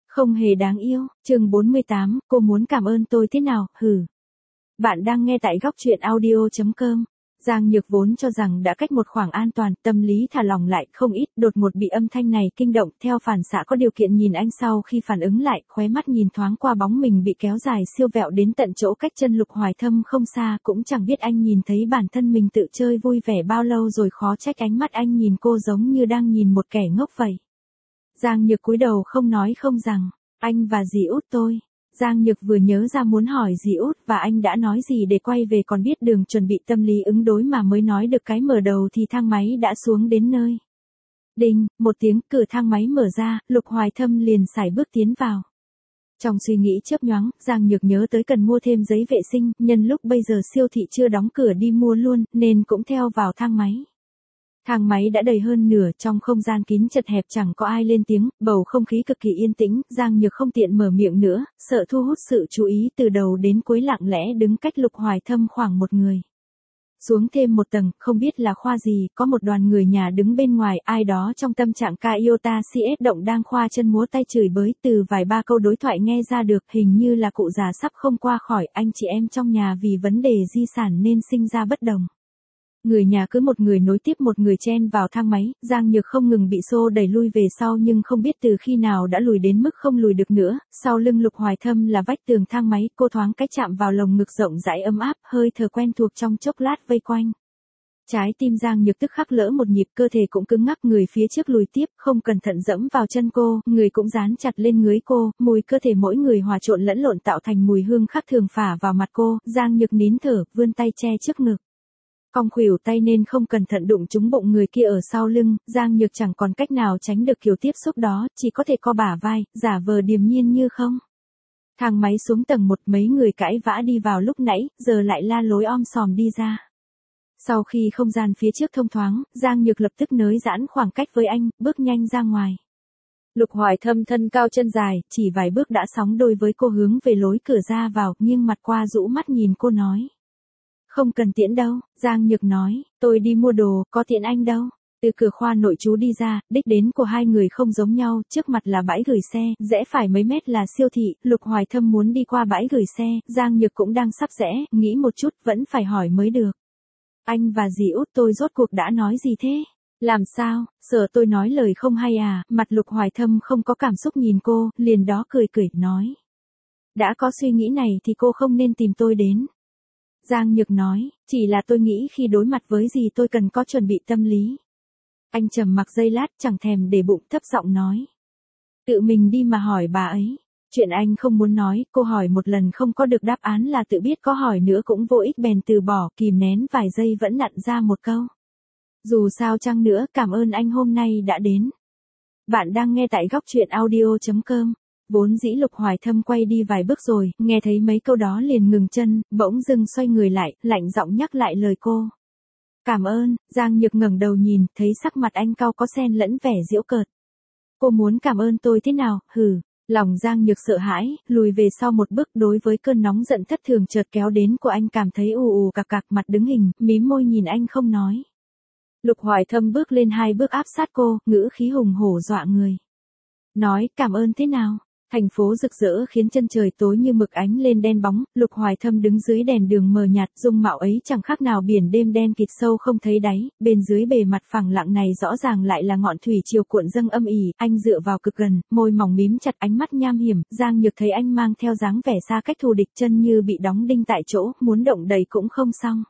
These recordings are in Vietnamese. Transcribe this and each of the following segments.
Không hề đáng yêu, chương 48, cô muốn cảm ơn tôi thế nào, hừ. Bạn đang nghe tại góc truyện audio.com. Giang Nhược vốn cho rằng đã cách một khoảng an toàn, tâm lý thả lỏng lại không ít, đột ngột bị âm thanh này kinh động, theo phản xạ có điều kiện nhìn anh sau khi phản ứng lại, khóe mắt nhìn thoáng qua bóng mình bị kéo dài siêu vẹo đến tận chỗ cách chân Lục Hoài Thâm không xa, cũng chẳng biết anh nhìn thấy bản thân mình tự chơi vui vẻ bao lâu rồi, khó trách ánh mắt anh nhìn cô giống như đang nhìn một kẻ ngốc vậy. Giang Nhược cúi đầu không nói không rằng, anh và dì út tôi. Giang Nhược vừa nhớ ra muốn hỏi dì út và anh đã nói gì để quay về, còn biết đường chuẩn bị tâm lý ứng đối mà mới nói được cái mở đầu thì thang máy đã xuống đến nơi. Đinh, một tiếng, cửa thang máy mở ra, Lục Hoài Thâm liền sải bước tiến vào. Trong suy nghĩ chớp nhoáng, Giang Nhược nhớ tới cần mua thêm giấy vệ sinh, nhân lúc bây giờ siêu thị chưa đóng cửa đi mua luôn, nên cũng theo vào thang máy. Thang máy đã đầy hơn nửa, trong không gian kín chật hẹp chẳng có ai lên tiếng, bầu không khí cực kỳ yên tĩnh, Giang Nhược không tiện mở miệng nữa, sợ thu hút sự chú ý, từ đầu đến cuối lặng lẽ đứng cách Lục Hoài Thâm khoảng một người. Xuống thêm một tầng, không biết là khoa gì, có một đoàn người nhà đứng bên ngoài, ai đó trong tâm trạng ca iota CS động đang khoa chân múa tay chửi bới, từ vài ba câu đối thoại nghe ra được, hình như là cụ già sắp không qua khỏi, anh chị em trong nhà vì vấn đề di sản nên sinh ra bất đồng. Người nhà cứ một người nối tiếp một người chen vào thang máy, Giang Nhược không ngừng bị xô đẩy lui về sau nhưng không biết từ khi nào đã lùi đến mức không lùi được nữa, sau lưng Lục Hoài Thâm là vách tường thang máy, cô thoáng cách chạm vào lồng ngực rộng rãi ấm áp, hơi thở quen thuộc trong chốc lát vây quanh. Trái tim Giang Nhược tức khắc lỡ một nhịp, cơ thể cũng cứng ngắc, người phía trước lùi tiếp, không cẩn thận dẫm vào chân cô, người cũng dán chặt lên ngưới cô, mùi cơ thể mỗi người hòa trộn lẫn lộn tạo thành mùi hương khác thường phả vào mặt cô, Giang Nhược nín thở, vươn tay che trước ngực. Cong khuỷu tay nên không cẩn thận đụng trúng bụng người kia ở sau lưng, Giang Nhược chẳng còn cách nào tránh được kiểu tiếp xúc đó, chỉ có thể co bả vai, giả vờ điềm nhiên như không. Thang máy xuống tầng 1, mấy người cãi vã đi vào lúc nãy, giờ lại la lối om sòm đi ra. Sau khi không gian phía trước thông thoáng, Giang Nhược lập tức nới giãn khoảng cách với anh, bước nhanh ra ngoài. Lục Hoài Thâm thân cao chân dài, chỉ vài bước đã sóng đôi với cô hướng về lối cửa ra vào, nghiêng mặt qua rũ mắt nhìn cô nói. Không cần tiễn đâu, Giang Nhược nói, tôi đi mua đồ, có tiễn anh đâu. Từ cửa khoa nội trú đi ra, đích đến của hai người không giống nhau, trước mặt là bãi gửi xe, rẽ phải mấy mét là siêu thị, Lục Hoài Thâm muốn đi qua bãi gửi xe, Giang Nhược cũng đang sắp rẽ, nghĩ một chút vẫn phải hỏi mới được. Anh và dì út tôi rốt cuộc đã nói gì thế? Làm sao, sợ tôi nói lời không hay à? Mặt Lục Hoài Thâm không có cảm xúc nhìn cô, liền đó cười cười, nói. Đã có suy nghĩ này thì cô không nên tìm tôi đến. Giang Nhược nói, chỉ là tôi nghĩ khi đối mặt với gì tôi cần có chuẩn bị tâm lý. Anh trầm mặc giây lát, chẳng thèm để bụng, thấp giọng nói. Tự mình đi mà hỏi bà ấy. Chuyện anh không muốn nói, cô hỏi một lần không có được đáp án là tự biết, có hỏi nữa cũng vô ích bèn từ bỏ, kìm nén vài giây vẫn nặn ra một câu. Dù sao chăng nữa, cảm ơn anh hôm nay đã đến. Bạn đang nghe tại góc truyện audio.com. Vốn dĩ Lục Hoài Thâm quay đi vài bước rồi, nghe thấy mấy câu đó liền ngừng chân, bỗng dưng xoay người lại, lạnh giọng nhắc lại lời cô. Cảm ơn, Giang Nhược ngẩng đầu nhìn, thấy sắc mặt anh cau có xen lẫn vẻ giễu cợt. Cô muốn cảm ơn tôi thế nào, hừ. Lòng Giang Nhược sợ hãi, lùi về sau một bước, đối với cơn nóng giận thất thường chợt kéo đến của anh cảm thấy ù ù cạc cạc, mặt đứng hình, mím môi nhìn anh không nói. Lục Hoài Thâm bước lên 2 bước áp sát cô, ngữ khí hùng hổ dọa người. Nói, cảm ơn thế nào? Thành phố rực rỡ khiến chân trời tối như mực ánh lên đen bóng, Lục Hoài Thâm đứng dưới đèn đường mờ nhạt, dung mạo ấy chẳng khác nào biển đêm đen kịt sâu không thấy đáy, bên dưới bề mặt phẳng lặng này rõ ràng lại là ngọn thủy triều cuộn dâng âm ỉ, anh dựa vào cực gần, môi mỏng mím chặt, ánh mắt nham hiểm, Giang Nhược thấy anh mang theo dáng vẻ xa cách thù địch, chân như bị đóng đinh tại chỗ, muốn động đậy cũng không xong.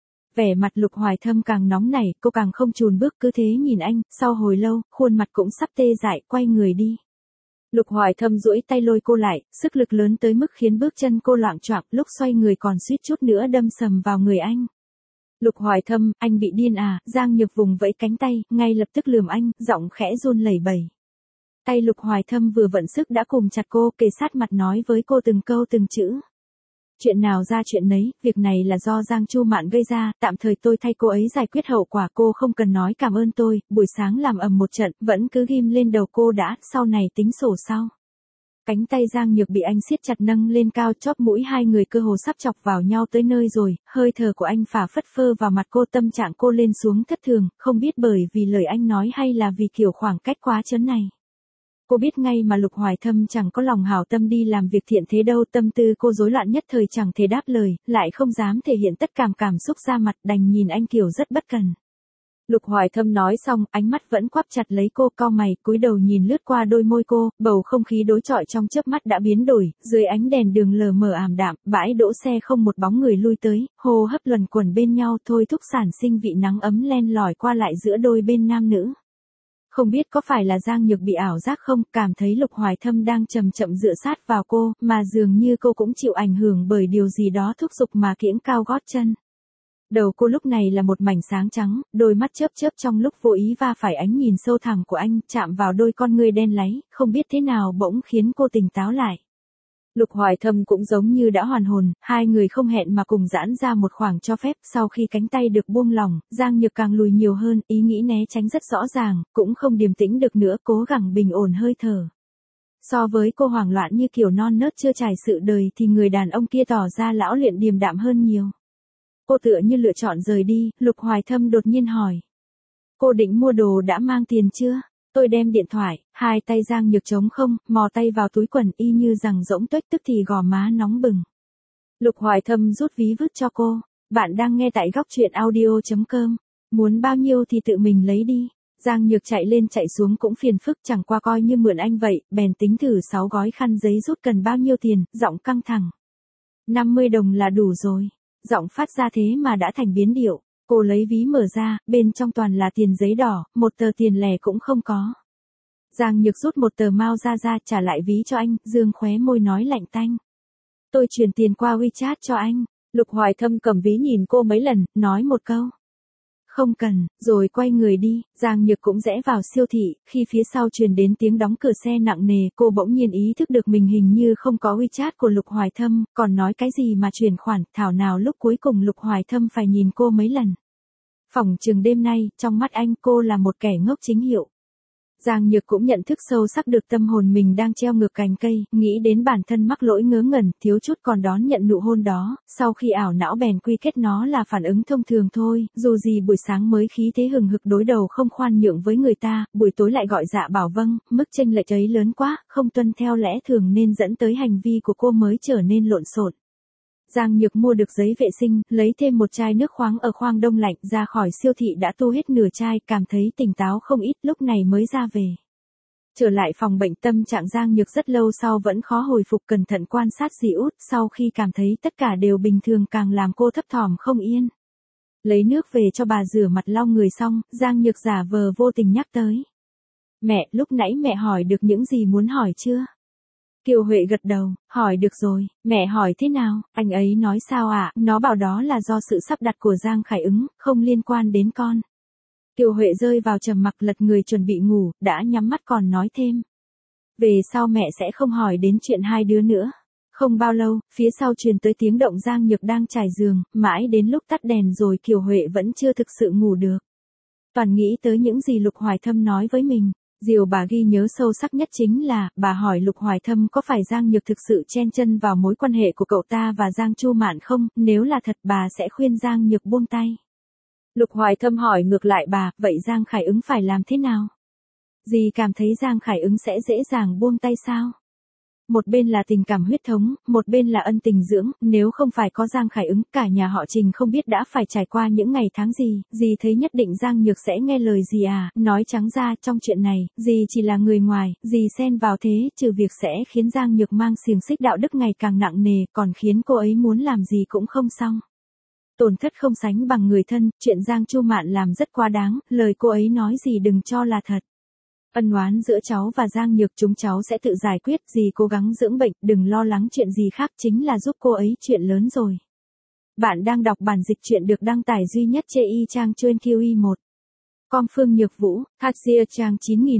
Vẻ mặt Lục Hoài Thâm càng nóng nảy, cô càng không chùn bước, cứ thế nhìn anh, sau hồi lâu, khuôn mặt cũng sắp tê dại, quay người đi. Lục Hoài Thâm duỗi tay lôi cô lại, sức lực lớn tới mức khiến bước chân cô loạng choạng, lúc xoay người còn suýt chút nữa đâm sầm vào người anh. Lục Hoài Thâm, anh bị điên à? Giang Nhược vùng vẫy cánh tay, ngay lập tức lườm anh, giọng khẽ run lẩy bẩy. Tay Lục Hoài Thâm vừa vận sức đã cùng chặt cô, kề sát mặt nói với cô từng câu từng chữ. Chuyện nào ra chuyện nấy, việc này là do Giang Chu Mạn gây ra, tạm thời tôi thay cô ấy giải quyết hậu quả, cô không cần nói cảm ơn tôi, buổi sáng làm ầm một trận, vẫn cứ ghim lên đầu cô đã, sau này tính sổ sau. Cánh tay Giang Nhược bị anh siết chặt nâng lên cao, chóp mũi hai người cơ hồ sắp chọc vào nhau tới nơi rồi, hơi thở của anh phả phất phơ vào mặt cô, tâm trạng cô lên xuống thất thường, không biết bởi vì lời anh nói hay là vì kiểu khoảng cách quá chớn này. Cô biết ngay mà Lục Hoài Thâm chẳng có lòng hảo tâm đi làm việc thiện thế đâu, tâm tư cô rối loạn nhất thời chẳng thể đáp lời, lại không dám thể hiện tất cảm cảm xúc ra mặt, đành nhìn anh kiểu rất bất cần. Lục Hoài Thâm nói xong, ánh mắt vẫn quắp chặt lấy cô, cau mày, cúi đầu nhìn lướt qua đôi môi cô, bầu không khí đối chọi trong chớp mắt đã biến đổi, dưới ánh đèn đường lờ mờ ảm đạm, bãi đỗ xe không một bóng người lui tới, hô hấp luẩn quẩn bên nhau thôi thúc sản sinh vị nắng ấm len lỏi qua lại giữa đôi bên nam nữ. Không biết có phải là Giang Nhược bị ảo giác không, cảm thấy Lục Hoài Thâm đang chậm chậm dựa sát vào cô, mà dường như cô cũng chịu ảnh hưởng bởi điều gì đó thúc giục mà kiễng cao gót chân. Đầu cô lúc này là một mảnh sáng trắng, đôi mắt chớp chớp trong lúc vô ý va phải ánh nhìn sâu thẳm của anh, chạm vào đôi con ngươi đen láy, không biết thế nào bỗng khiến cô tỉnh táo lại. Lục Hoài Thâm cũng giống như đã hoàn hồn, hai người không hẹn mà cùng giãn ra một khoảng cho phép, sau khi cánh tay được buông lỏng, Giang Nhược càng lùi nhiều hơn, ý nghĩ né tránh rất rõ ràng, cũng không điềm tĩnh được nữa, cố gắng bình ổn hơi thở. So với cô hoảng loạn như kiểu non nớt chưa trải sự đời thì người đàn ông kia tỏ ra lão luyện điềm đạm hơn nhiều. Cô tựa như lựa chọn rời đi, Lục Hoài Thâm đột nhiên hỏi. Cô định mua đồ đã mang tiền chưa? Tôi đem điện thoại, hai tay Giang Nhược trống không, mò tay vào túi quần y như rằng rỗng tuếch, tức thì gò má nóng bừng. Lục Hoài Thâm rút ví vứt cho cô. Bạn đang nghe tại góc truyện audio.com. Muốn bao nhiêu thì tự mình lấy đi. Giang Nhược chạy lên chạy xuống cũng phiền phức, chẳng qua coi như mượn anh vậy, bèn tính thử 6 gói khăn giấy rút cần bao nhiêu tiền, giọng căng thẳng. 50 đồng là đủ rồi. Giọng phát ra thế mà đã thành biến điệu. Cô lấy ví mở ra, bên trong toàn là tiền giấy đỏ, một tờ tiền lẻ cũng không có. Giang Nhược rút một tờ mao ra trả lại ví cho anh, dương khóe môi nói lạnh tanh. Tôi chuyển tiền qua WeChat cho anh. Lục Hoài Thâm cầm ví nhìn cô mấy lần, nói một câu. Không cần, rồi quay người đi. Giang Nhược cũng rẽ vào siêu thị, khi phía sau truyền đến tiếng đóng cửa xe nặng nề, cô bỗng nhiên ý thức được mình hình như không có WeChat của Lục Hoài Thâm, còn nói cái gì mà chuyển khoản, thảo nào lúc cuối cùng Lục Hoài Thâm phải nhìn cô mấy lần. Phỏng chừng đêm nay, trong mắt anh cô là một kẻ ngốc chính hiệu. Giang Nhược cũng nhận thức sâu sắc được tâm hồn mình đang treo ngược cành cây, nghĩ đến bản thân mắc lỗi ngớ ngẩn, thiếu chút còn đón nhận nụ hôn đó, sau khi ảo não bèn quy kết nó là phản ứng thông thường thôi, dù gì buổi sáng mới khí thế hừng hực đối đầu không khoan nhượng với người ta, buổi tối lại gọi dạ bảo vâng, mức chênh lệch ấy lớn quá, không tuân theo lẽ thường nên dẫn tới hành vi của cô mới trở nên lộn xộn. Giang Nhược mua được giấy vệ sinh, lấy thêm một chai nước khoáng ở khoang đông lạnh, ra khỏi siêu thị đã tu hết nửa chai, cảm thấy tỉnh táo không ít, lúc này mới ra về. Trở lại phòng bệnh, tâm trạng Giang Nhược rất lâu sau vẫn khó hồi phục, cẩn thận quan sát dì út, sau khi cảm thấy tất cả đều bình thường càng làm cô thấp thỏm không yên. Lấy nước về cho bà rửa mặt lau người xong, Giang Nhược giả vờ vô tình nhắc tới. Mẹ, lúc nãy mẹ hỏi được những gì muốn hỏi chưa? Kiều Huệ gật đầu, hỏi được rồi, mẹ hỏi thế nào, anh ấy nói sao ạ, nó bảo đó là do sự sắp đặt của Giang Khải Ứng, không liên quan đến con. Kiều Huệ rơi vào trầm mặc, lật người chuẩn bị ngủ, đã nhắm mắt còn nói thêm. Về sau mẹ sẽ không hỏi đến chuyện hai đứa nữa. Không bao lâu, phía sau truyền tới tiếng động Giang Nhược đang trải giường, mãi đến lúc tắt đèn rồi Kiều Huệ vẫn chưa thực sự ngủ được. Toàn nghĩ tới những gì Lục Hoài Thâm nói với mình. Điều bà ghi nhớ sâu sắc nhất chính là, bà hỏi Lục Hoài Thâm có phải Giang Nhược thực sự chen chân vào mối quan hệ của cậu ta và Giang Chu Mạn không, nếu là thật bà sẽ khuyên Giang Nhược buông tay. Lục Hoài Thâm hỏi ngược lại bà, vậy Giang Khải Ứng phải làm thế nào? Dì cảm thấy Giang Khải Ứng sẽ dễ dàng buông tay sao? Một bên là tình cảm huyết thống, một bên là ân tình dưỡng, nếu không phải có Giang Khải Ứng, cả nhà họ Trình không biết đã phải trải qua những ngày tháng gì, dì thấy nhất định Giang Nhược sẽ nghe lời dì à, nói trắng ra, trong chuyện này, dì chỉ là người ngoài, dì xen vào thế, trừ việc sẽ khiến Giang Nhược mang xiềng xích đạo đức ngày càng nặng nề, còn khiến cô ấy muốn làm gì cũng không xong. Tổn thất không sánh bằng người thân, chuyện Giang Chu Mạn làm rất quá đáng, lời cô ấy nói gì đừng cho là thật. Ân oán giữa cháu và Giang Nhược chúng cháu sẽ tự giải quyết, dì cố gắng dưỡng bệnh, đừng lo lắng chuyện gì khác, chính là giúp cô ấy chuyện lớn rồi. Bạn đang đọc bản dịch truyện được đăng tải duy nhất trên y-trang chuyên QI1. Com Phương Nhược Vũ, Thachia trang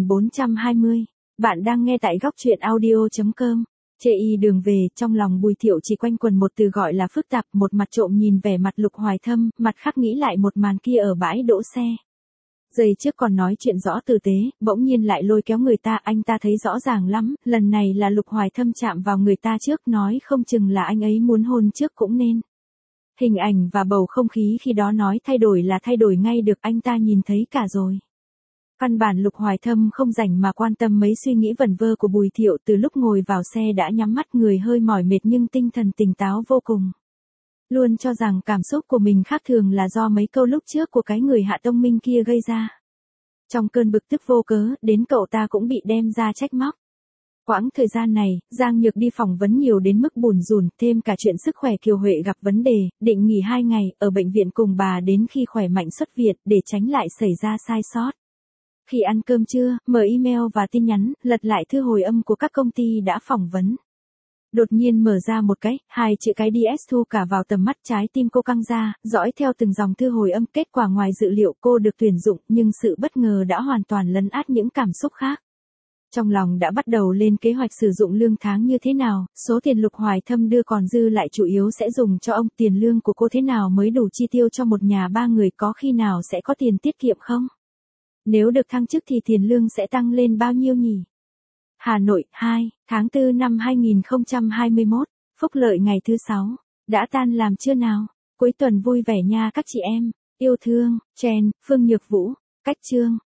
9420. Bạn đang nghe tại góc truyện audio.com. Chê y đường về, trong lòng Bùi Thiệu chỉ quanh quần một từ gọi là phức tạp, một mặt trộm nhìn vẻ mặt Lục Hoài Thâm, mặt khác nghĩ lại một màn kia ở bãi đỗ xe. Giây trước còn nói chuyện rõ tử tế, bỗng nhiên lại lôi kéo người ta, anh ta thấy rõ ràng lắm, lần này là Lục Hoài Thâm chạm vào người ta trước, nói không chừng là anh ấy muốn hôn trước cũng nên. Hình ảnh và bầu không khí khi đó nói thay đổi là thay đổi ngay được, anh ta nhìn thấy cả rồi. Căn bản Lục Hoài Thâm không rảnh mà quan tâm mấy suy nghĩ vẩn vơ của Bùi Thiệu, từ lúc ngồi vào xe đã nhắm mắt, người hơi mỏi mệt nhưng tinh thần tỉnh táo vô cùng. Luôn cho rằng cảm xúc của mình khác thường là do mấy câu lúc trước của cái người Hạ Tông Minh kia gây ra. Trong cơn bực tức vô cớ, đến cậu ta cũng bị đem ra trách móc. Quãng thời gian này, Giang Nhược đi phỏng vấn nhiều đến mức bủn rủn, thêm cả chuyện sức khỏe Kiều Huệ gặp vấn đề, định nghỉ 2 ngày, ở bệnh viện cùng bà đến khi khỏe mạnh xuất viện, để tránh lại xảy ra sai sót. Khi ăn cơm trưa, mở email và tin nhắn, lật lại thư hồi âm của các công ty đã phỏng vấn. Đột nhiên mở ra một cái, 2 chữ cái DS thu cả vào tầm mắt, trái tim cô căng ra, dõi theo từng dòng thư hồi âm, kết quả ngoài dự liệu cô được tuyển dụng, nhưng sự bất ngờ đã hoàn toàn lấn át những cảm xúc khác. Trong lòng đã bắt đầu lên kế hoạch sử dụng lương tháng như thế nào, số tiền Lục Hoài Thâm đưa còn dư lại chủ yếu sẽ dùng cho ông, tiền lương của cô thế nào mới đủ chi tiêu cho một nhà 3 người, có khi nào sẽ có tiền tiết kiệm không? Nếu được thăng chức thì tiền lương sẽ tăng lên bao nhiêu nhỉ? Hà Nội, 2 tháng 4 năm 2021, phúc lợi ngày thứ 6. Đã tan làm chưa nào? Cuối tuần vui vẻ nha các chị em. Yêu thương, Chen, Phương Nhược Vũ. Cách chương.